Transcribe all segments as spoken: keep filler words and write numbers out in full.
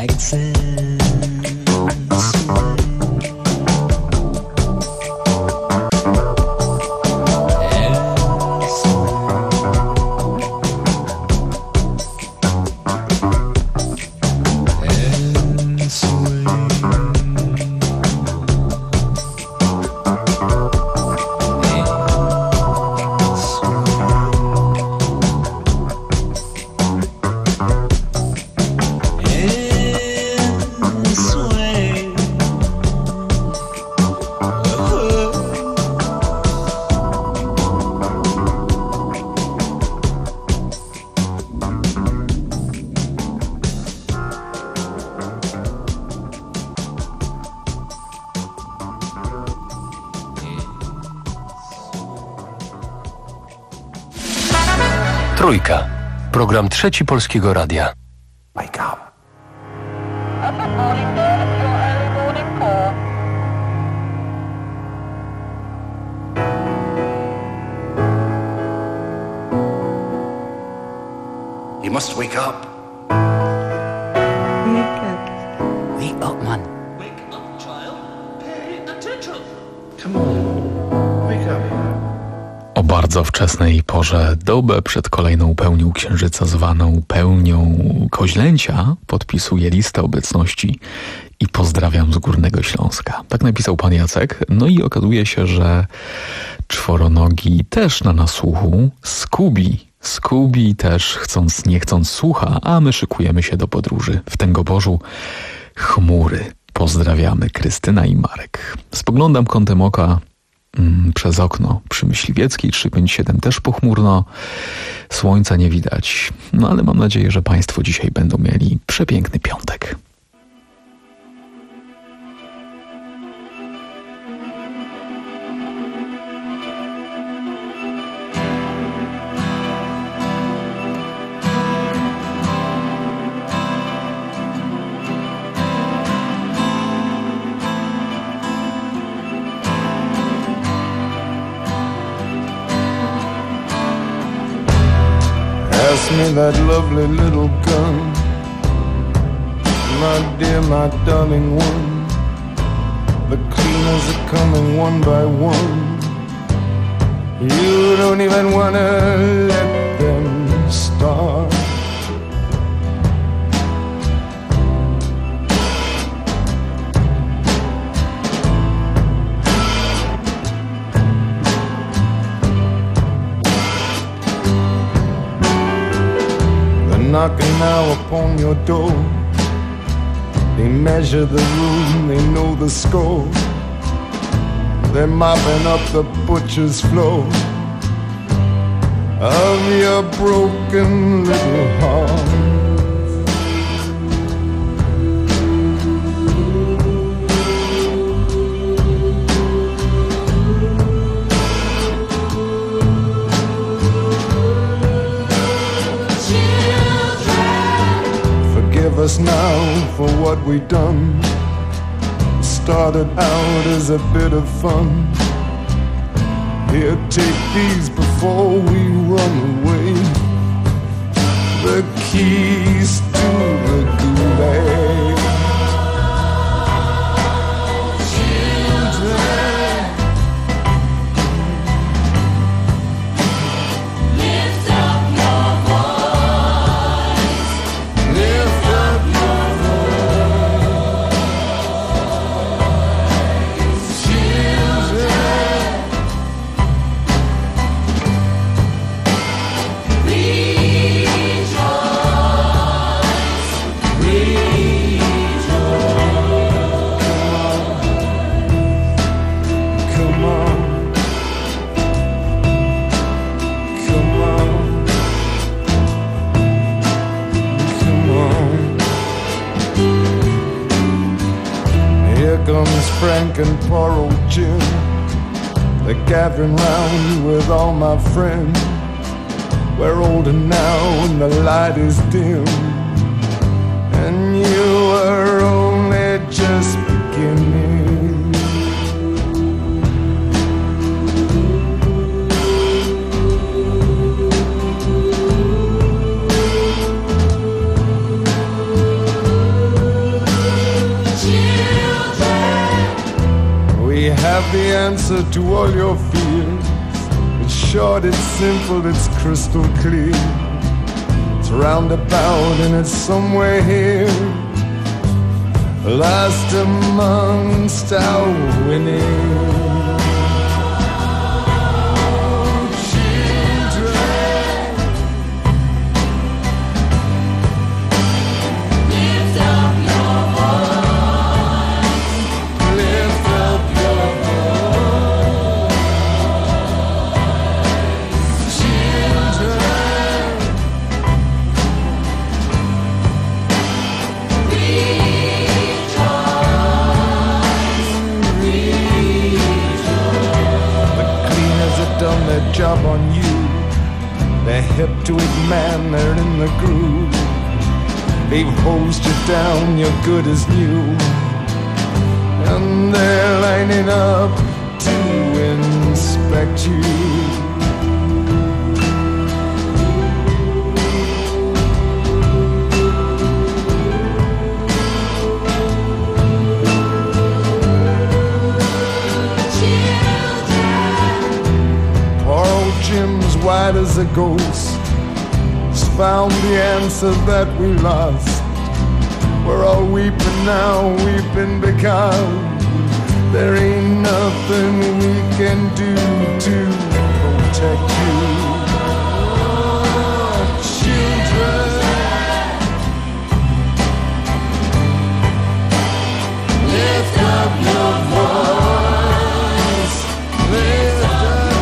Trójka. Program Trzeci Polskiego Radia. Wake up. You must wake up. Wake up. Wake up, man. Wake up, child. Pay attention. Come on. Wake up. O bardzo wczesnej porze doby przed kolejną pełnią księżyca zwaną pełnią Koźlęcia podpisuję listę obecności i pozdrawiam z Górnego Śląska. Tak napisał pan Jacek. No i okazuje się, że czworonogi też na nasłuchu. Skubi. Skubi też chcąc nie chcąc słucha, a my szykujemy się do podróży. W Tęgoborzu chmury. Pozdrawiamy Krystyna i Marek. Spoglądam kątem oka przez okno przy Myśliwieckiej trzysta pięćdziesiąt siedem też pochmurno, słońca nie widać, no ale mam nadzieję, że państwo dzisiaj będą mieli przepiękny piątek. Pass me that lovely little gun, my dear, my darling one. The cleaners are coming one by one. You don't even wanna let them start. Knocking now upon your door. They measure the room, they know the score. They're mopping up the butcher's floor of your broken little heart. Forgive us now for what we done. Started out as a bit of fun. Here, take these before we run away. The keys to the gulag. Frank and poor old Jim, they're gathering round with all my friends. We're older now and the light is dim, and you are only just beginning. the answer to all your fears. It's short, it's simple, it's crystal clear. It's roundabout and it's somewhere here, lost amongst our winning. Job on you. They're hip to it, man, they're in the groove. They've hosed you down, you're good as new. And they're lining up to inspect you. Jim's white as a ghost has found the answer that we lost. We're all weeping now, weeping because there ain't nothing we can do to protect you. Oh, children, lift up your voice. Lift up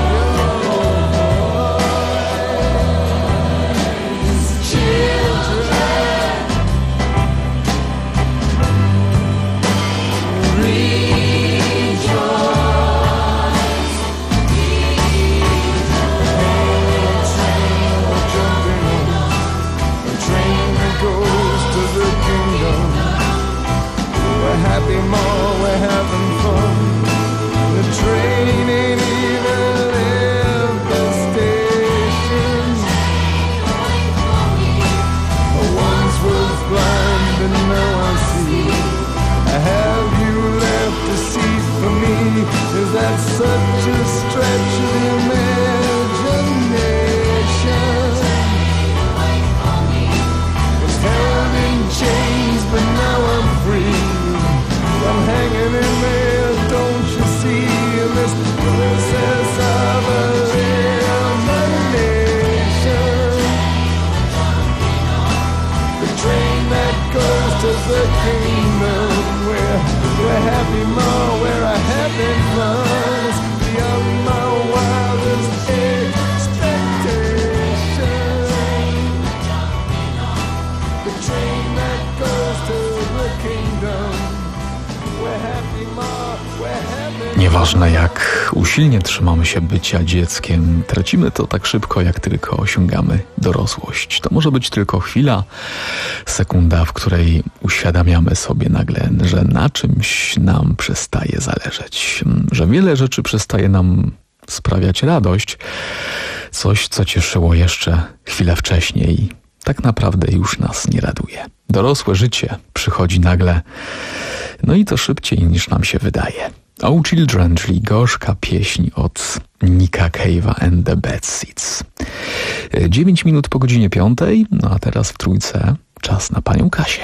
happy more, we're having fun. The train ain't even left the station. I once was blind and now I see. Have you left a seat for me? Is that such a stretch of imagination? Was held in chains but now I'm free. I'm hanging in there, don't you see? This process of elimination. The train that goes to the kingdom, where we're happy more, where I haven't fun. It's beyond my wildest expectation. The train that goes to the kingdom. Nieważne jak usilnie trzymamy się bycia dzieckiem, tracimy to tak szybko, jak tylko osiągamy dorosłość. To może być tylko chwila, sekunda, w której uświadamiamy sobie nagle, że na czymś nam przestaje zależeć, że wiele rzeczy przestaje nam sprawiać radość, coś, co cieszyło jeszcze chwilę wcześniej, tak naprawdę już nas nie raduje. Dorosłe życie przychodzi nagle, no i to szybciej niż nam się wydaje. Oh Children, czyli gorzka pieśń od Nicka Cave'a and the Bad Seeds. Dziewięć minut po godzinie piątej, no a teraz w trójce czas na panią Kasię.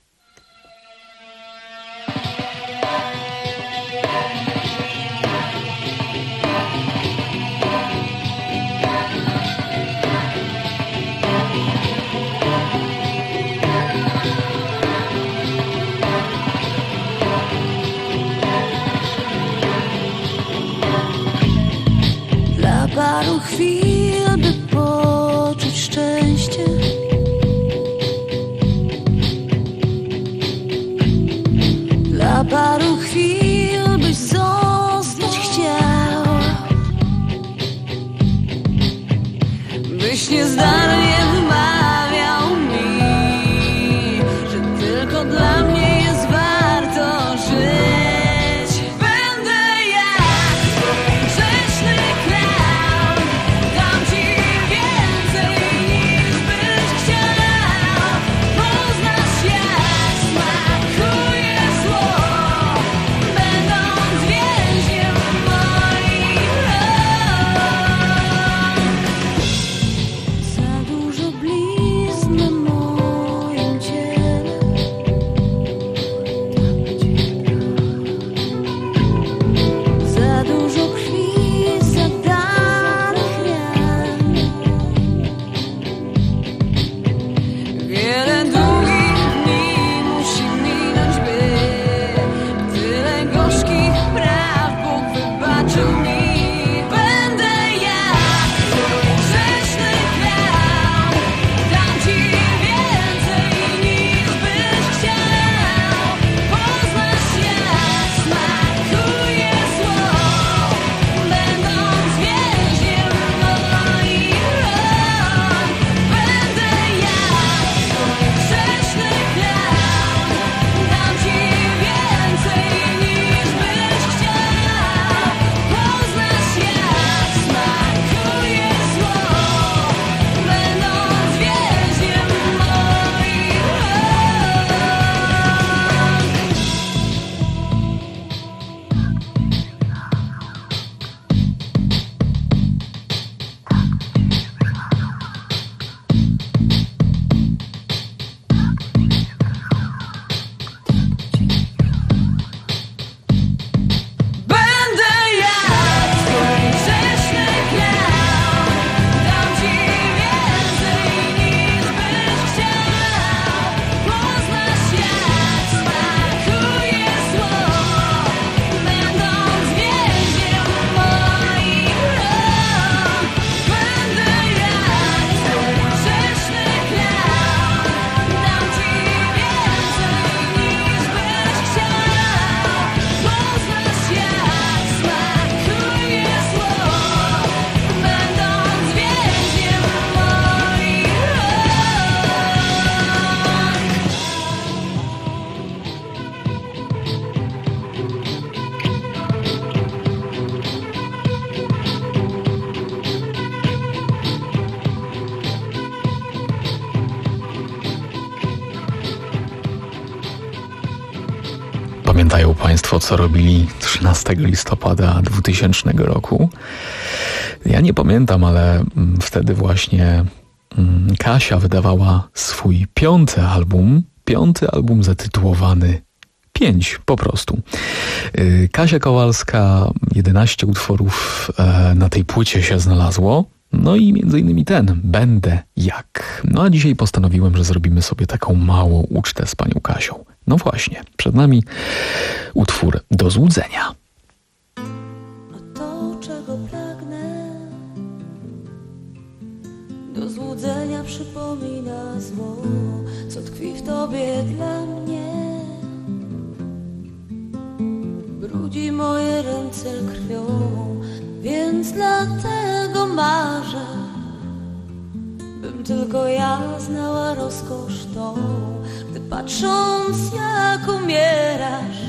Paru chwil, by poczuć szczęście, dla paru chwil, byś zostać chciał, byś niezdarnie wymawiał mi, że tylko dla mnie jest warto żyć. Będę jak grzeszny clown. Pamiętają Państwo, co robili trzynastego listopada dwutysięcznego roku? Ja nie pamiętam, ale wtedy właśnie Kasia wydawała swój piąty album, piąty album zatytułowany Pięć, po prostu. Kasia Kowalska, jedenaście utworów na tej płycie się znalazło. No i między innymi ten, Będę jak. No a dzisiaj postanowiłem, że zrobimy sobie taką małą ucztę z panią Kasią. No właśnie, przed nami utwór Do złudzenia. A to, czego pragnę, do złudzenia przypomina zło, co tkwi w tobie dla mnie. Brudzi moje ręce krwią, więc dlatego marzę, bym tylko ja znała rozkosz tą, gdy patrząc jak umierasz,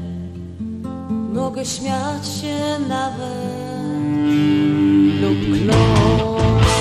mogę śmiać się nawet lub kląć.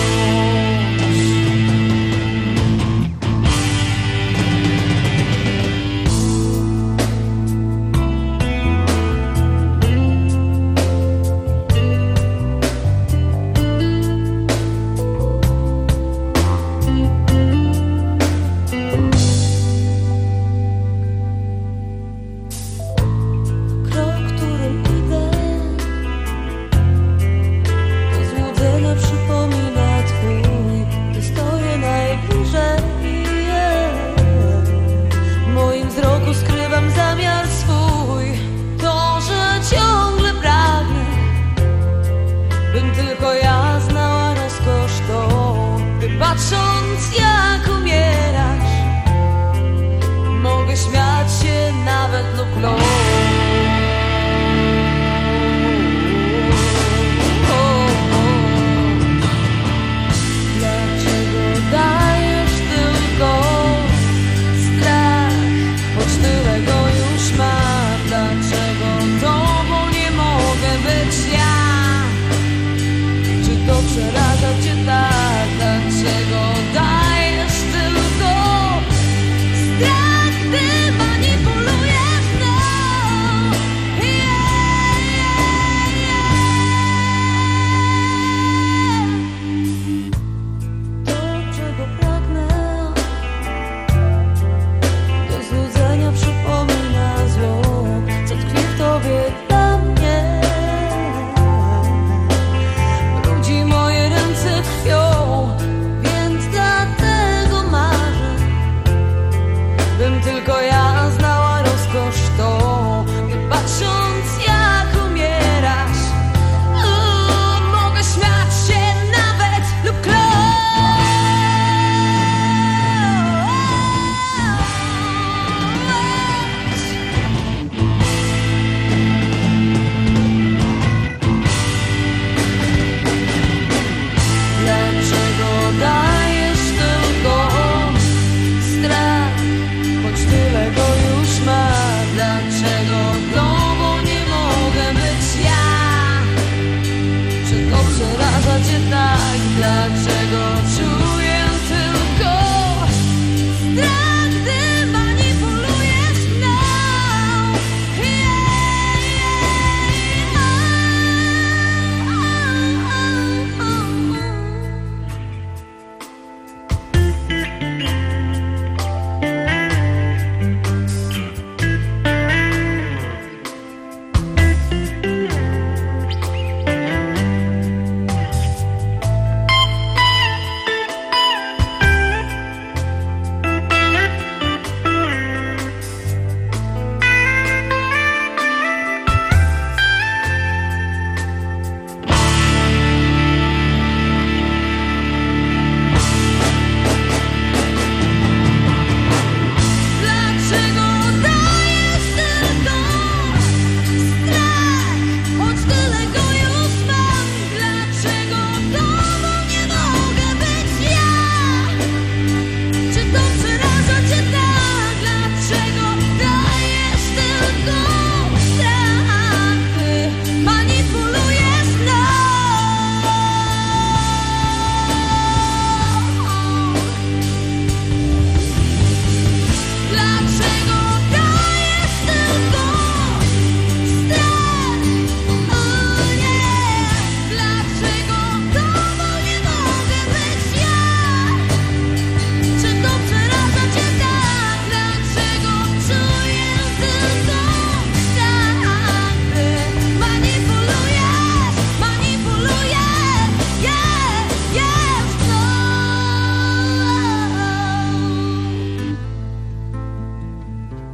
Patrząc jak umierasz, mogę śmiać się nawet lub kląć. Dlaczego dajesz tylko strach, choć tyle go już mam? Dlaczego tobą nie mogę być ja? Czy to przeraża cię tak? Dlaczego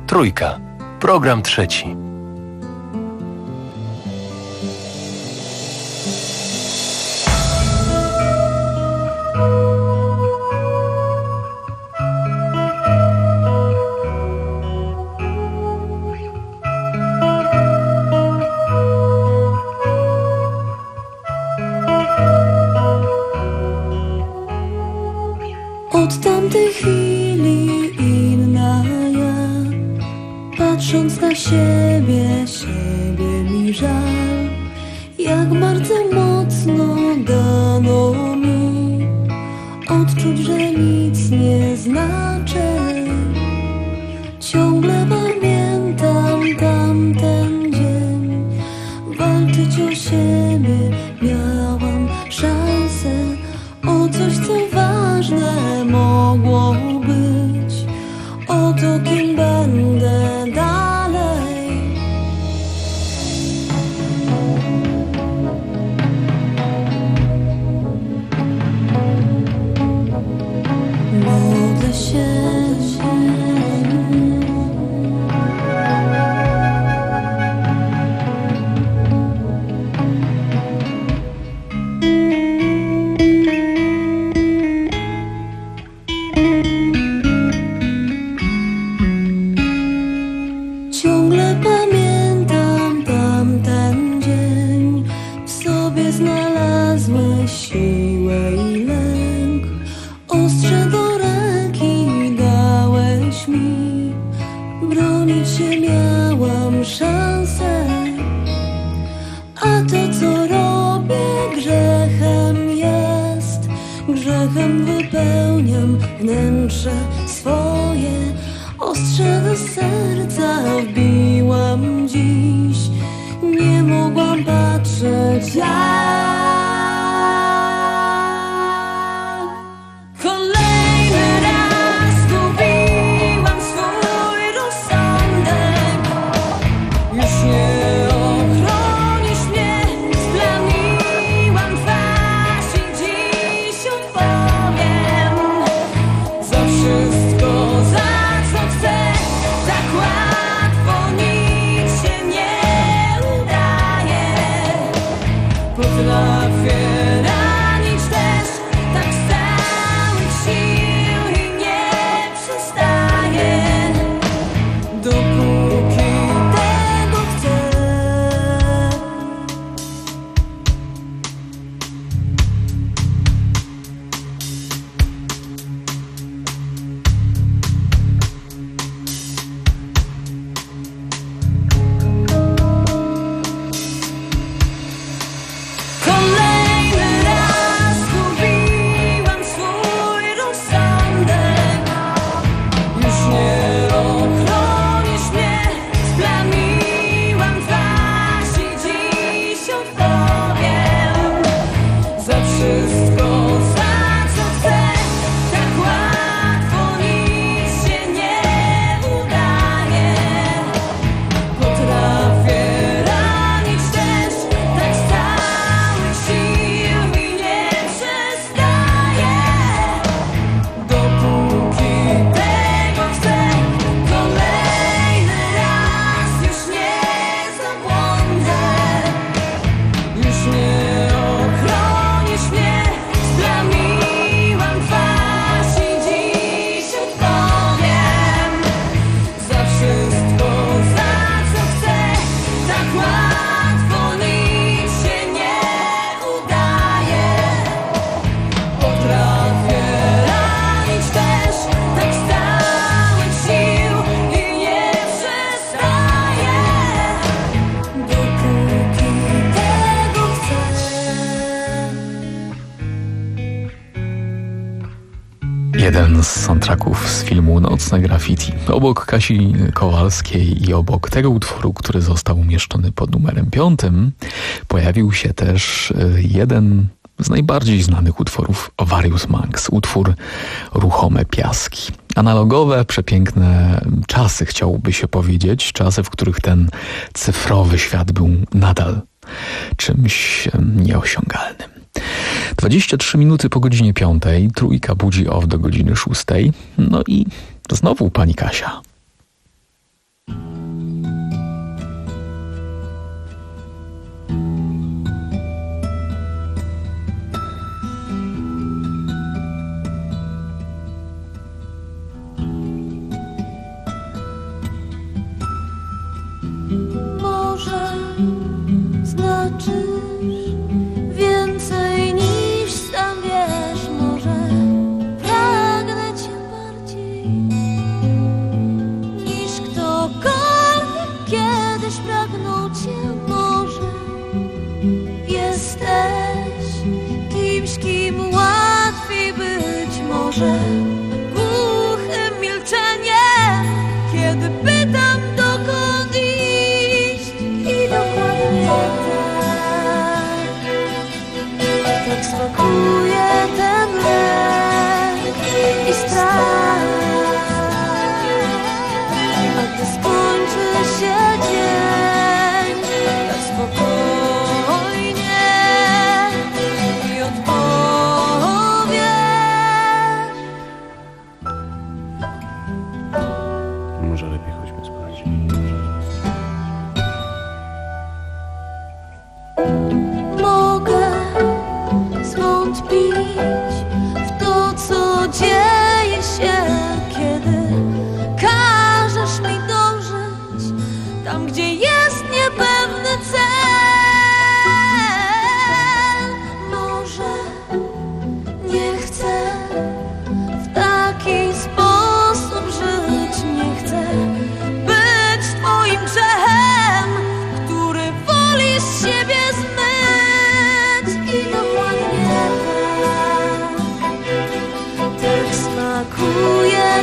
Trójka. Program trzeci. Od tamtej chwili inna ja, patrząc na siebie, siebie mi żal. Jak bardzo mocno dano mi odczuć, że nic nie znaczę. Ciągle pamiętam tamten dzień, walczyć o siebie miałam szansę. O coś, co ważne mogło być, o to, kim będę dalej. Modlę się, ciągle pamiętam tamten dzień. W sobie znalazłeś siłę i lęk. Ostrze do ręki dałeś mi, bronić się miałam szansę. A to, co robię, grzechem jest. Grzechem wypełniam wnętrze swoje. Ostrze do serca wbiłam dziś. Nie mogłam patrzeć jak. Kolejny raz zgubiłam swój rozsądek. Już nie ochronisz mnie. Splamiłam twarz i dziś odpowiem za wszystko, za tak łatwo nic się nie udaje. Potrafię ranić też tak z całych sił i nie przestaję, dopóki tego chcę. Kolejny raz zgubiłam swój rozsądek. Już nie ochronisz mnie. Splamiłam twarz i dziś odpowiem za wszystko, za co chcę. Tak łatwo nic się nie udaje. Potrafię ranić też tak z całych sił i nie przestaję, dopóki tego chcę. Kolejny raz już nie zabłądzę. Już nie ochronisz mnie. Splamiłam twarz i dziś odpowiem za wszystko, za co chcę. Tak łatwo nic się nie udaje. Potrafię ranić też tak z całych sił i nie przestaję, dopóki tego chcę. Jeden z soundtracków z filmu Nocne Graffiti. Obok Kasi Kowalskiej i obok tego utworu, który został umieszczony pod numerem piątym, pojawił się też jeden z najbardziej znanych utworów Various Monks, utwór Ruchome Piaski. Analogowe, przepiękne czasy, chciałoby się powiedzieć, czasy, w których ten cyfrowy świat był nadal czymś nieosiągalnym. dwadzieścia trzy minuty po godzinie piątej, Trójka budzi off do godziny szóstej, no i znowu pani Kasia.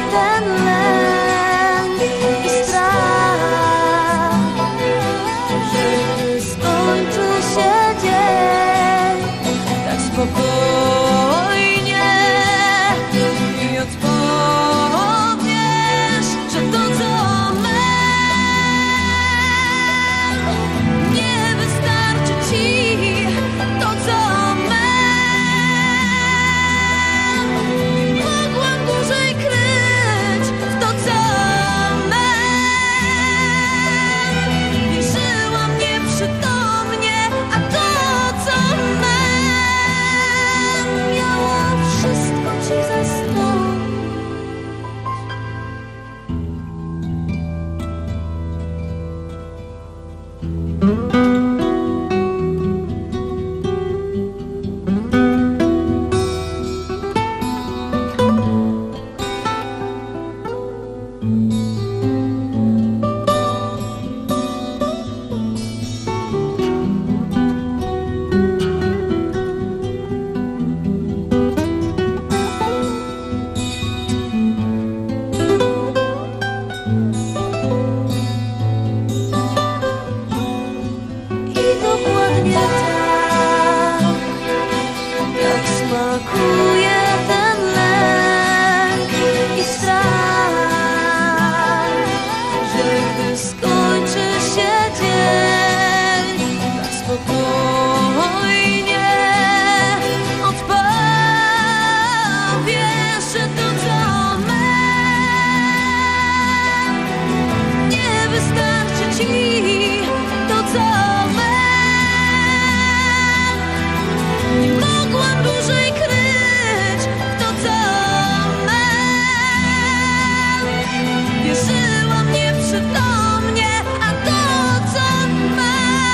ten lęk i strach, że skończy się dzień tak spokojnie i odpowiesz, że to co my nie wystarczy ci, to co my. Mogłam dłużej kryć w to co my. Wierzyłam nieprzytomnie, a to co my miało wszystko ci zastąpić. I dokładnie tak, tak smakuje ten lęk i strach, że gdy skończy się dzień tak spokojnie odpowiesz, że to co my nie wystarczy ci, to co my. Nie mogłam dłużej kryć w to co my. Wierzyłam nieprzytomnie, a to co my.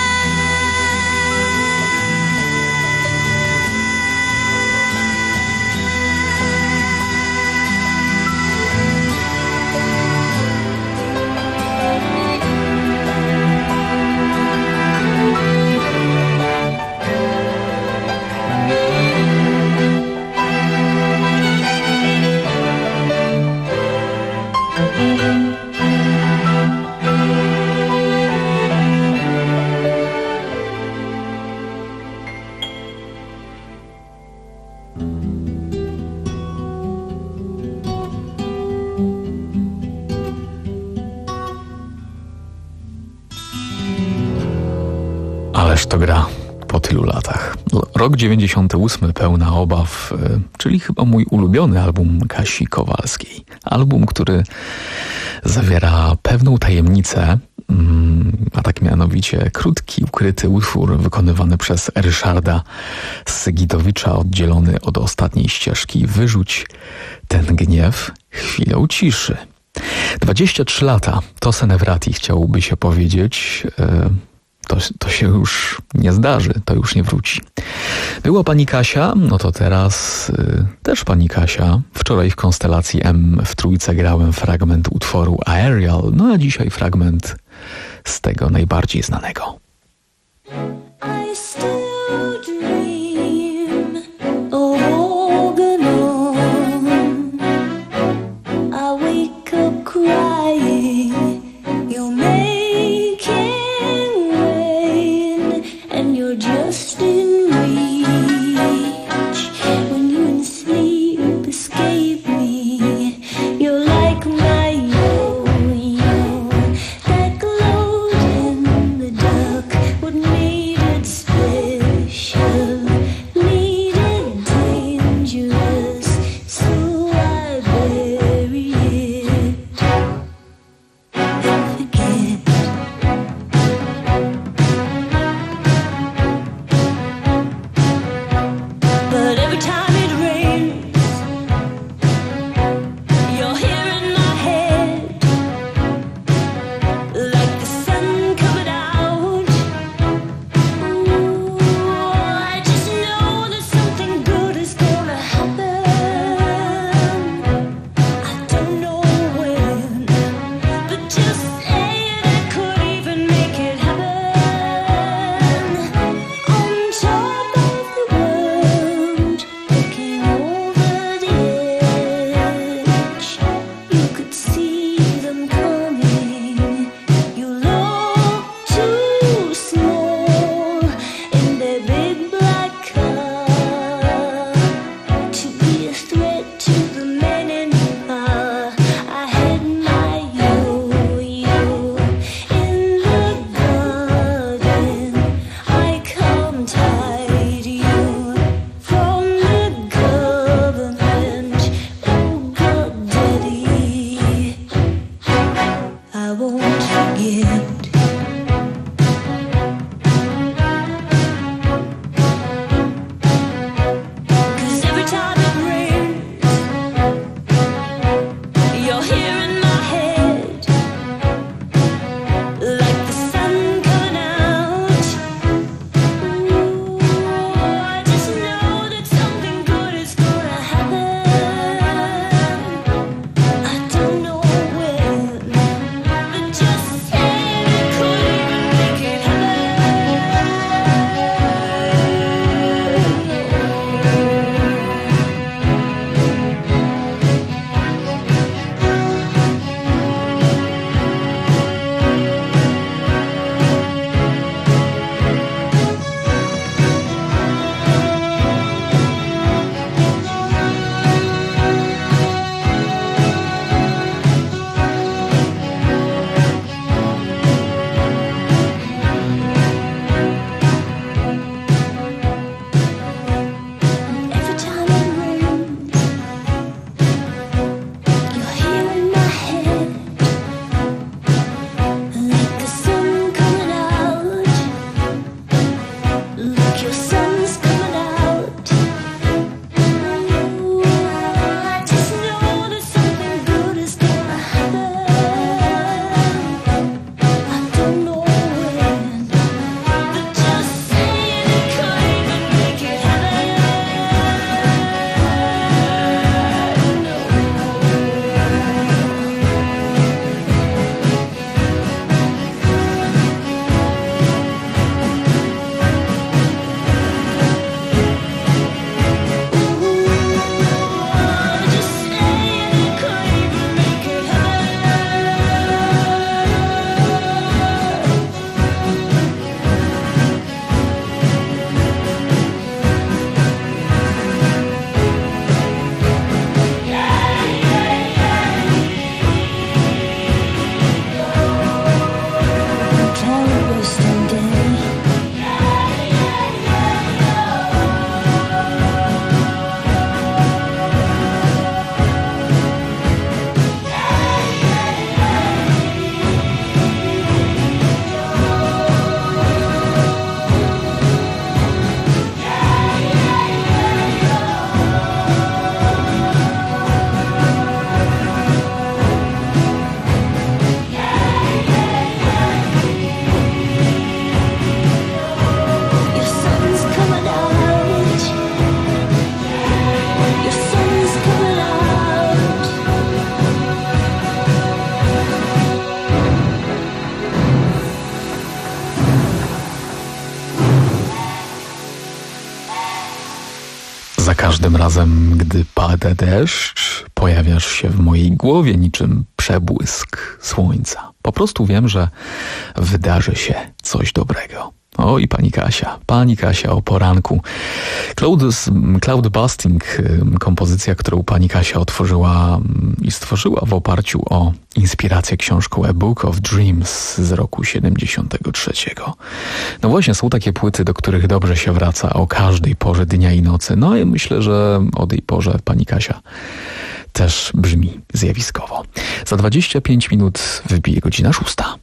Ależ to gra po tylu latach. Rok dziewięćdziesiąty ósmy pełna obaw, y, czyli chyba mój ulubiony album Kasi Kowalskiej. Album, który zawiera pewną tajemnicę, mm, a tak mianowicie krótki, ukryty utwór wykonywany przez Ryszarda Sygitowicza, oddzielony od ostatniej ścieżki. Wyrzuć ten gniew chwilą ciszy. dwadzieścia trzy lata, to Senevrati chciałoby się powiedzieć. y, To, to się już nie zdarzy, to już nie wróci. Była pani Kasia, no to teraz y, też pani Kasia. Wczoraj w konstelacji M w Trójce grałem fragment utworu Aerial, no a dzisiaj fragment z tego najbardziej znanego. I still dream of walking on. I wake up crying. You're making rain, and you're just in reach. When you in sleep escape me, you're like my yo-yo that glowed in the dark. każdym razem, gdy pada deszcz, pojawiasz się w mojej głowie niczym przebłysk słońca. Po prostu wiem, że wydarzy się coś dobrego. O i pani Kasia, pani Kasia o poranku. Cloud, Cloud Busting, kompozycja, którą pani Kasia otworzyła i stworzyła w oparciu o inspirację książką A Book of Dreams z roku siedemdziesiątego trzeciego. No właśnie, są takie płyty, do których dobrze się wraca o każdej porze dnia i nocy. No i myślę, że o tej porze pani Kasia też brzmi zjawiskowo. Za dwadzieścia pięć minut wybije godzina szósta.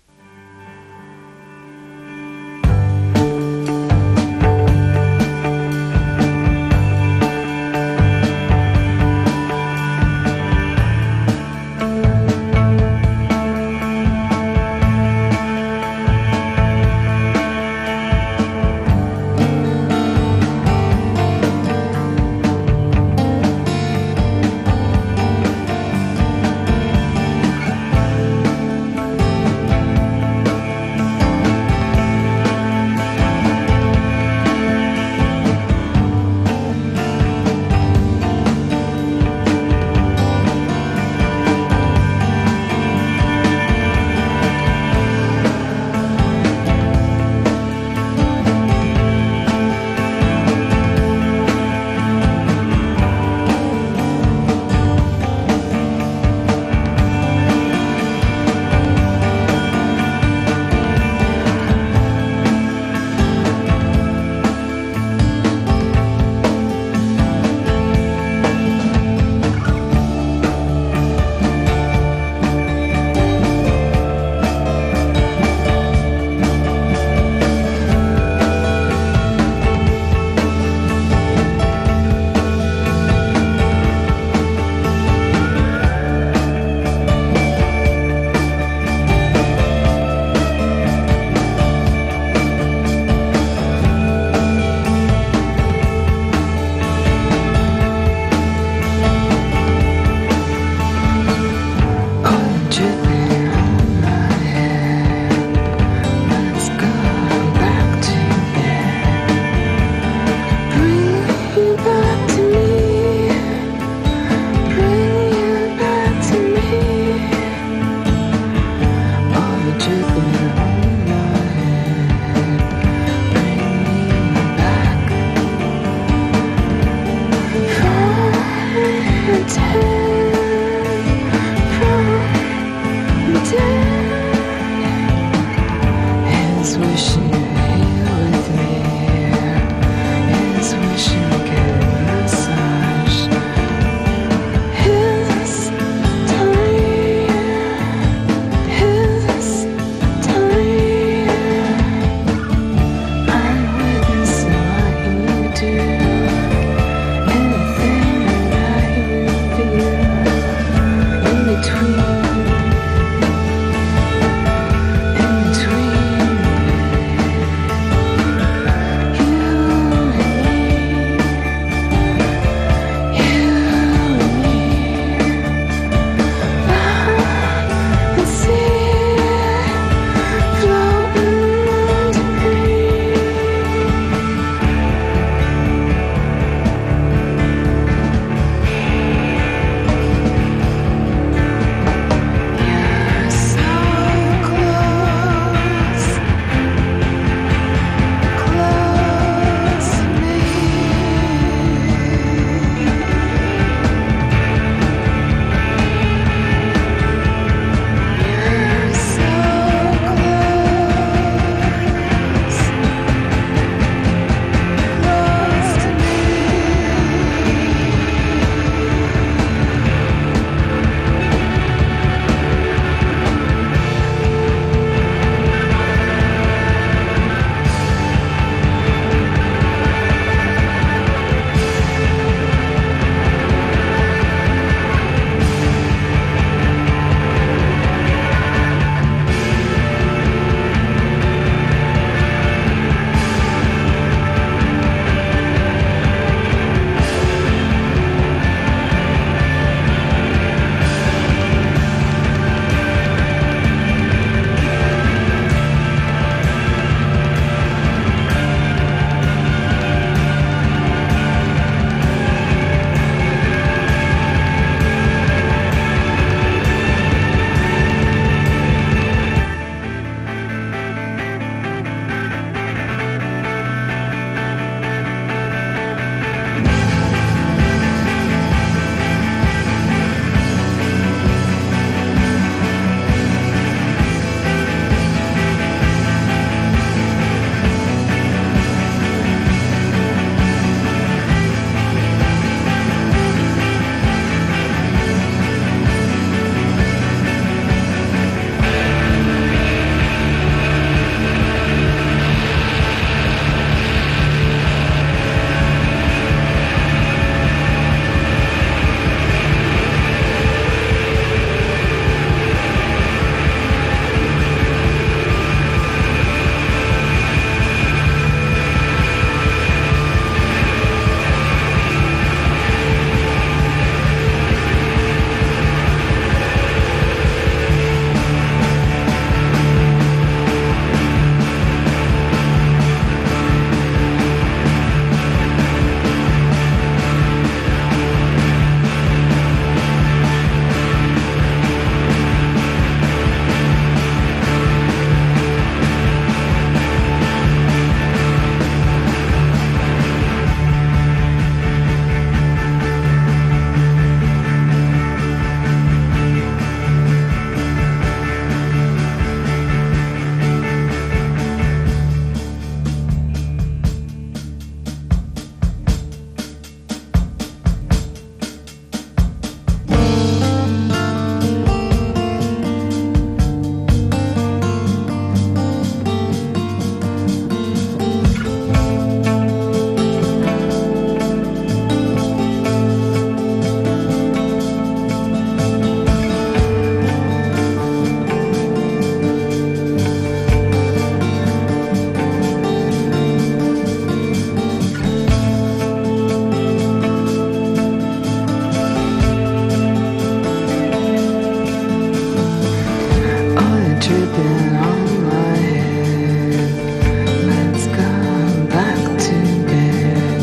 tripping on my head. Let's go back to bed.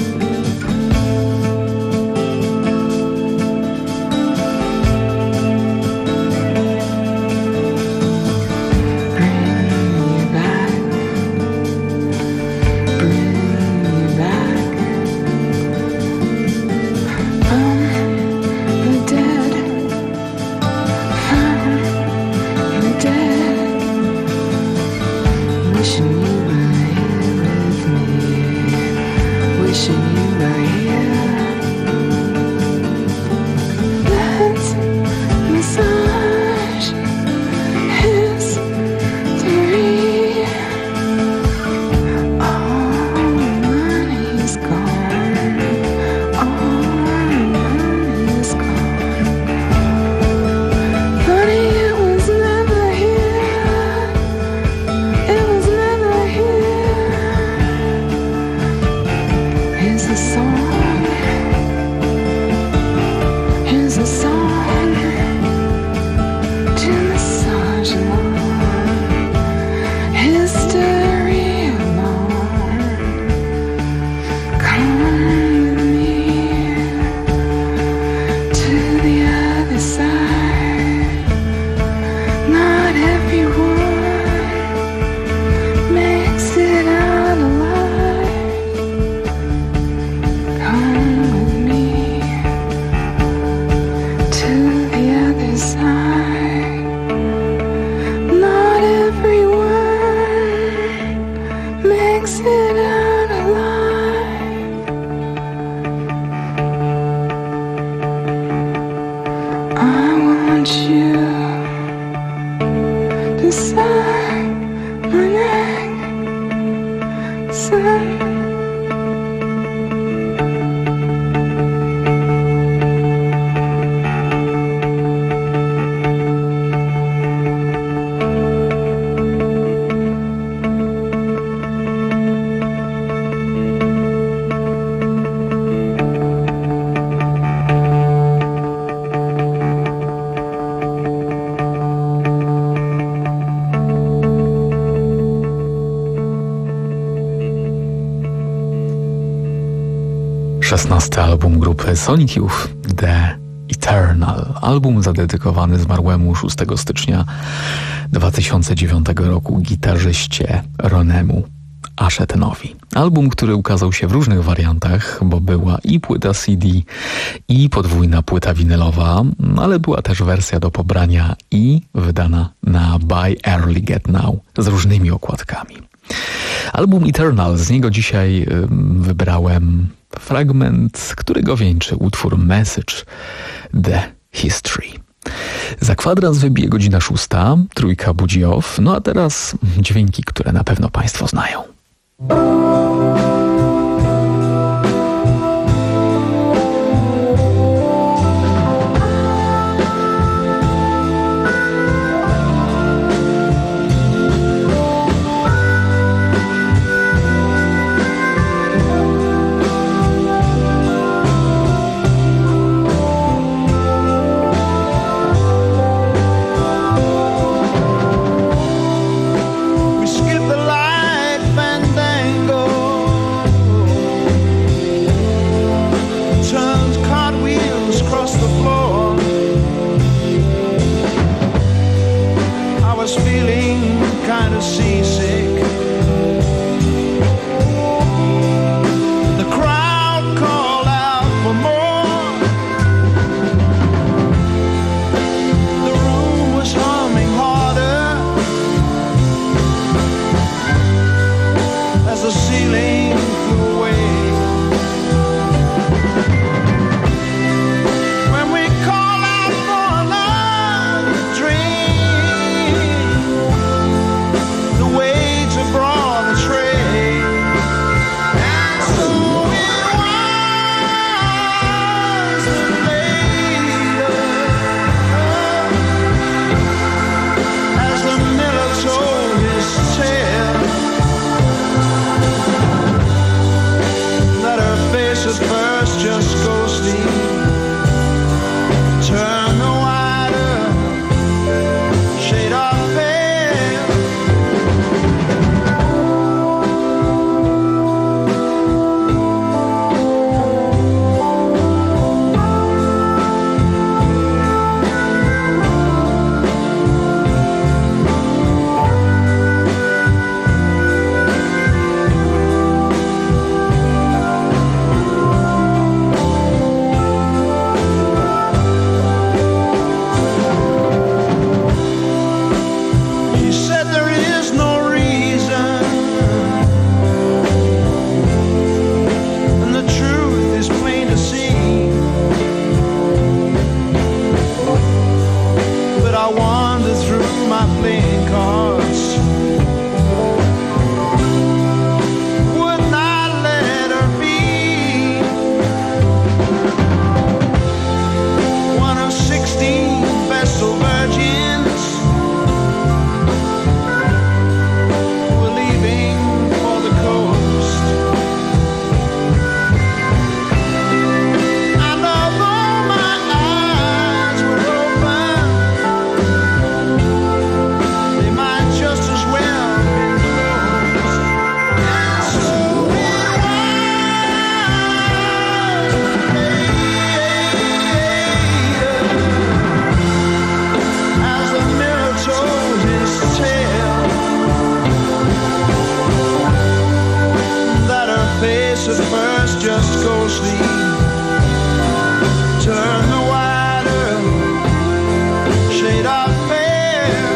Bring me back, bring me back. From the dead, from the dead. Wishing you were here with me. Wishing you were here. Let's massage history. All money's gone. All money's gone. Funny, it was never here. It was never here. Here's a song. Here's a song to massage along. History alone. Come with me to the other side. Not everyone makes it out alive. Come with me to the other side. Not everyone makes it out alive. I want you to suck my neck, suck. szesnasty album grupy Sonic Youth, The Eternal. Album zadedykowany zmarłemu szóstego stycznia dwa tysiące dziewiątego roku gitarzyście Ronemu Ashetenowi. Album, który ukazał się w różnych wariantach, bo była i płyta C D, i podwójna płyta winylowa, ale była też wersja do pobrania i wydana na Buy Early Get Now z różnymi okładkami. Album Eternal, z niego dzisiaj wybrałem fragment, który go wieńczy, utwór Message, The History. Za kwadrans wybije godzina szósta, trójka budzi off, no a teraz dźwięki, które na pewno Państwo znają. We skip the light fandango I wander through my playing cards. Wouldn't I let her be one of sixteen vestal virgins who were leaving for the coast? And although my eyes were open, they might just as well be closed. And so it was, as the mirror told his tale, that her face at first just ghostly turned the wider shade of pale.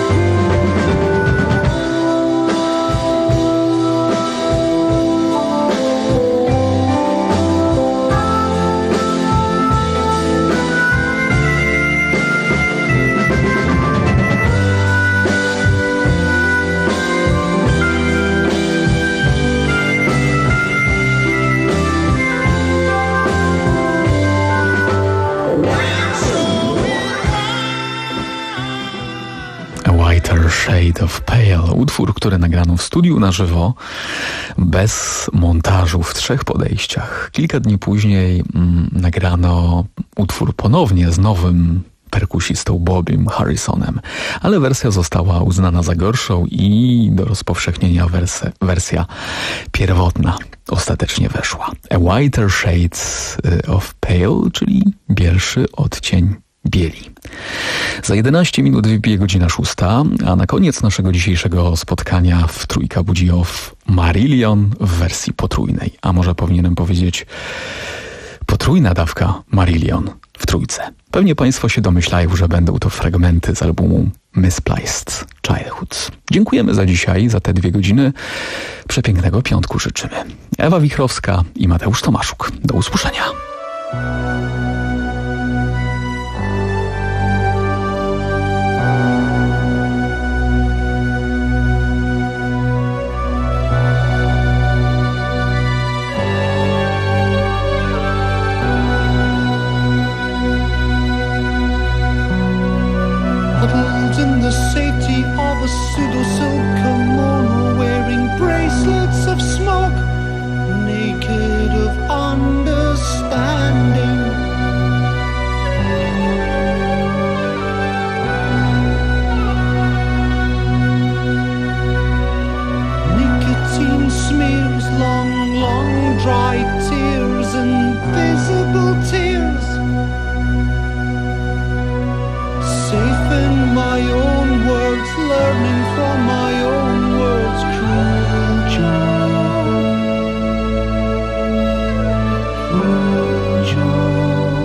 A Whiter Shade of Pale, utwór, który nagrano w studiu na żywo, bez montażu, w trzech podejściach. Kilka dni później mm, nagrano utwór ponownie z nowym perkusistą Bobim Harrisonem, ale wersja została uznana za gorszą i do rozpowszechnienia wersja, wersja pierwotna ostatecznie weszła. A Whiter Shade of Pale, czyli bielszy odcień bieli. Za jedenaście minut wybije godzina szósta, a na koniec naszego dzisiejszego spotkania w Trójka budzi off Marillion w wersji potrójnej. A może powinienem powiedzieć potrójna dawka Marillion w trójce. Pewnie Państwo się domyślają, że będą to fragmenty z albumu Misplaced Childhood. Dziękujemy za dzisiaj, za te dwie godziny. Przepięknego piątku życzymy. Ewa Wichrowska i Mateusz Tomaszuk. Do usłyszenia. Huddled in the safety of a pseudo-silk kimono, wearing bracelets of smoke, naked of understanding. Nicotine smears, long, long dry tears, invisible tears. Safe in my own words, learning from my own words, cruel joy, cruel joy.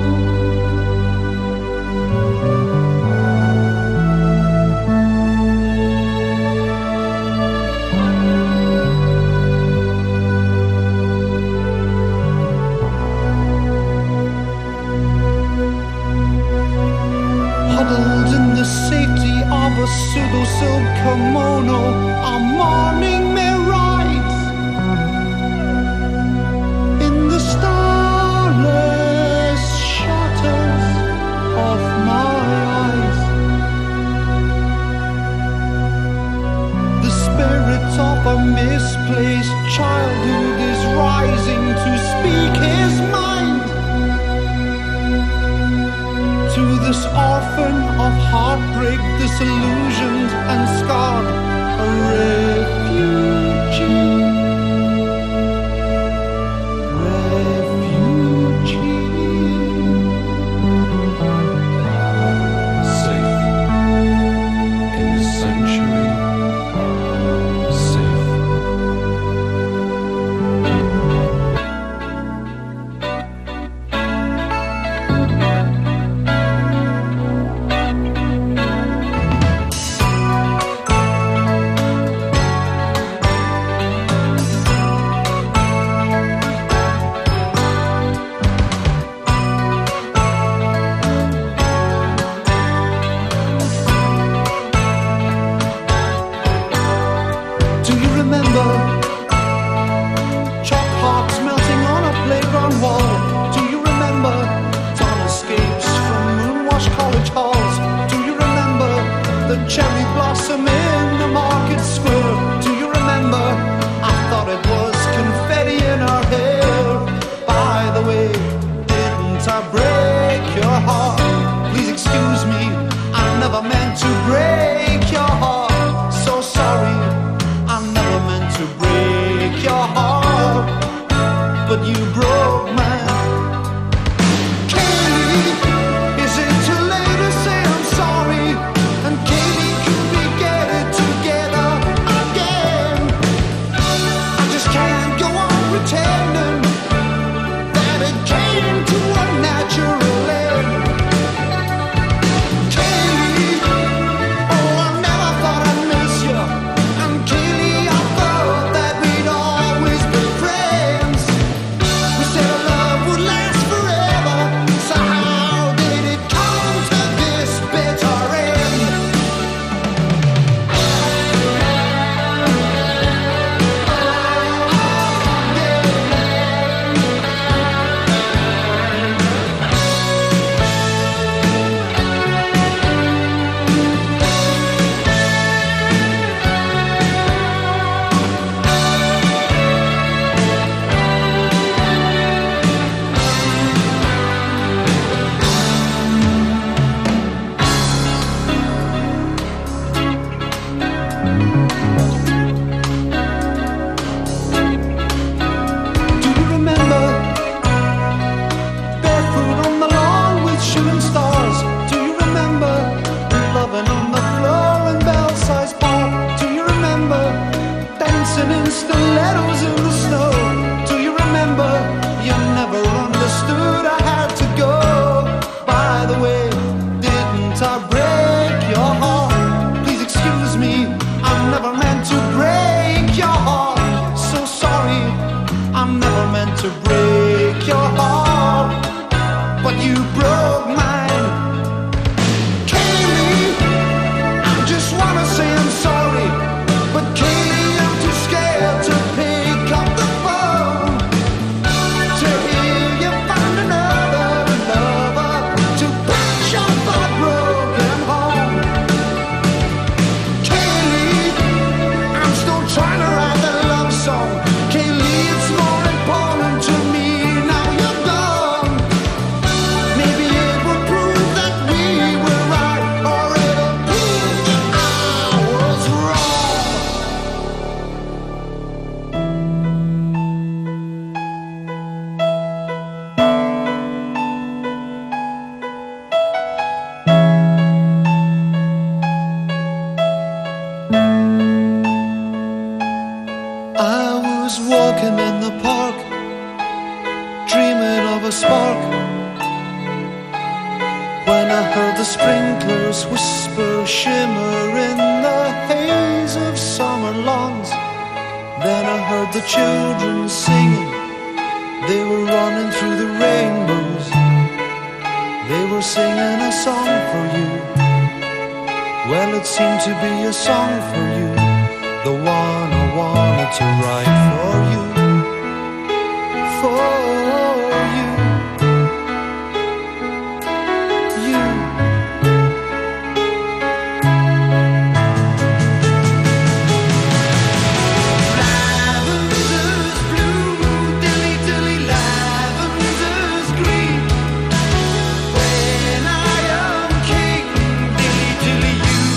Huddled in the safety of a pseudo-silk kimono, a morning may rise in the starless shutters of my eyes. The spirit of a misplaced childhood is rising to speak his mind to this orphan of heartbreak, disillusioned and scarred, a refugee, refugee. Safe in the sanctuary, safe. the cherry blossom in the market square. Do you remember? I thought it was confetti in our hair. By the way, didn't I break your heart? Please excuse me, I never meant to break your heart. So sorry, I never meant to break your heart, but you broke mine.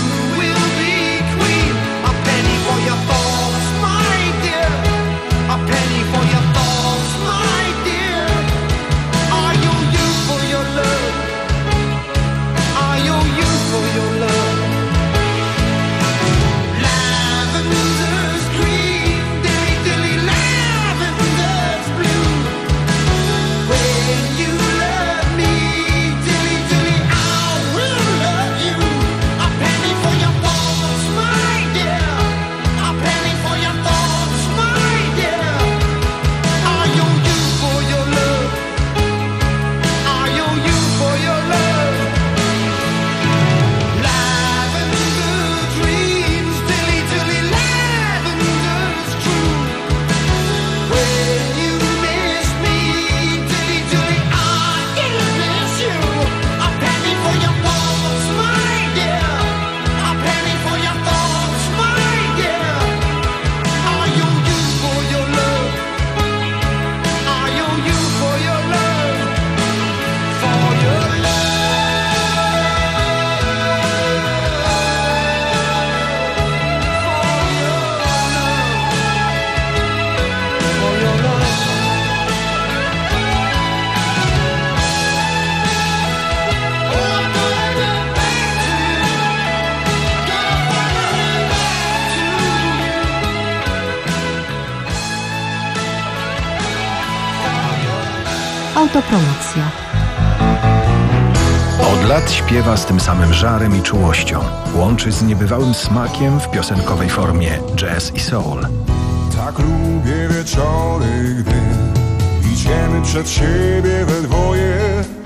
A Autopromocja. Od lat śpiewa z tym samym żarem i czułością. Łączy z niebywałym smakiem w piosenkowej formie jazz i soul. Tak lubię wieczory, gdy idziemy przed siebie we dwoje.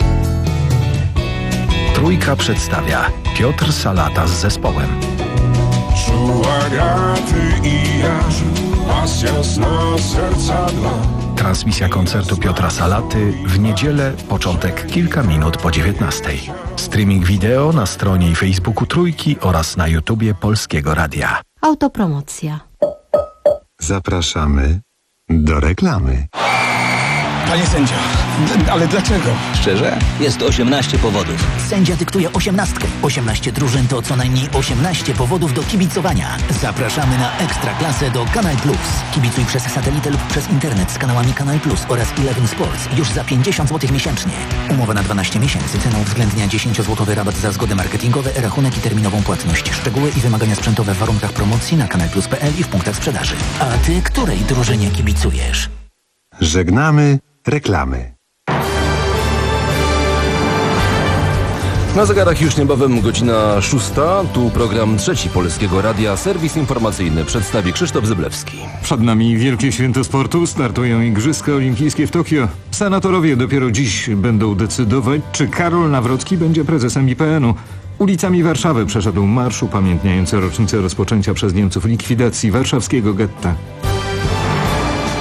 Trójka przedstawia Piotr Salata z zespołem. Czuła gaty i ja, pasja z nas serca dwa. Transmisja koncertu Piotra Salaty w niedzielę, początek kilka minut po dziewiętnastej. Streaming wideo na stronie i Facebooku Trójki oraz na YouTubie Polskiego Radia. Autopromocja. Zapraszamy do reklamy. Panie sędzio, d- ale dlaczego? Szczerze? Jest osiemnaście powodów. Sędzia dyktuje osiemnastkę. osiemnaście drużyn to co najmniej osiemnaście powodów do kibicowania. Zapraszamy na Ekstraklasę do Kanal Plus. Kibicuj przez satelitę lub przez internet z kanałami Kanal Plus oraz Eleven Sports już za pięćdziesiąt złotych miesięcznie. Umowa na dwanaście miesięcy. Cena uwzględnia dziesięciozłotowy rabat za zgody marketingowe, rachunek i terminową płatność. Szczegóły i wymagania sprzętowe w warunkach promocji na kanal plus kropka p l i w punktach sprzedaży. A ty której drużynie kibicujesz? Żegnamy reklamy. Na zegarach już niebawem godzina szósta. Tu program trzeci Polskiego Radia. Serwis informacyjny przedstawi Krzysztof Zyblewski. Przed nami wielkie święto sportu. Startują Igrzyska Olimpijskie w Tokio. Senatorowie dopiero dziś będą decydować, czy Karol Nawrocki będzie prezesem I P N u. Ulicami Warszawy przeszedł marsz upamiętniający rocznicę rozpoczęcia przez Niemców likwidacji warszawskiego getta.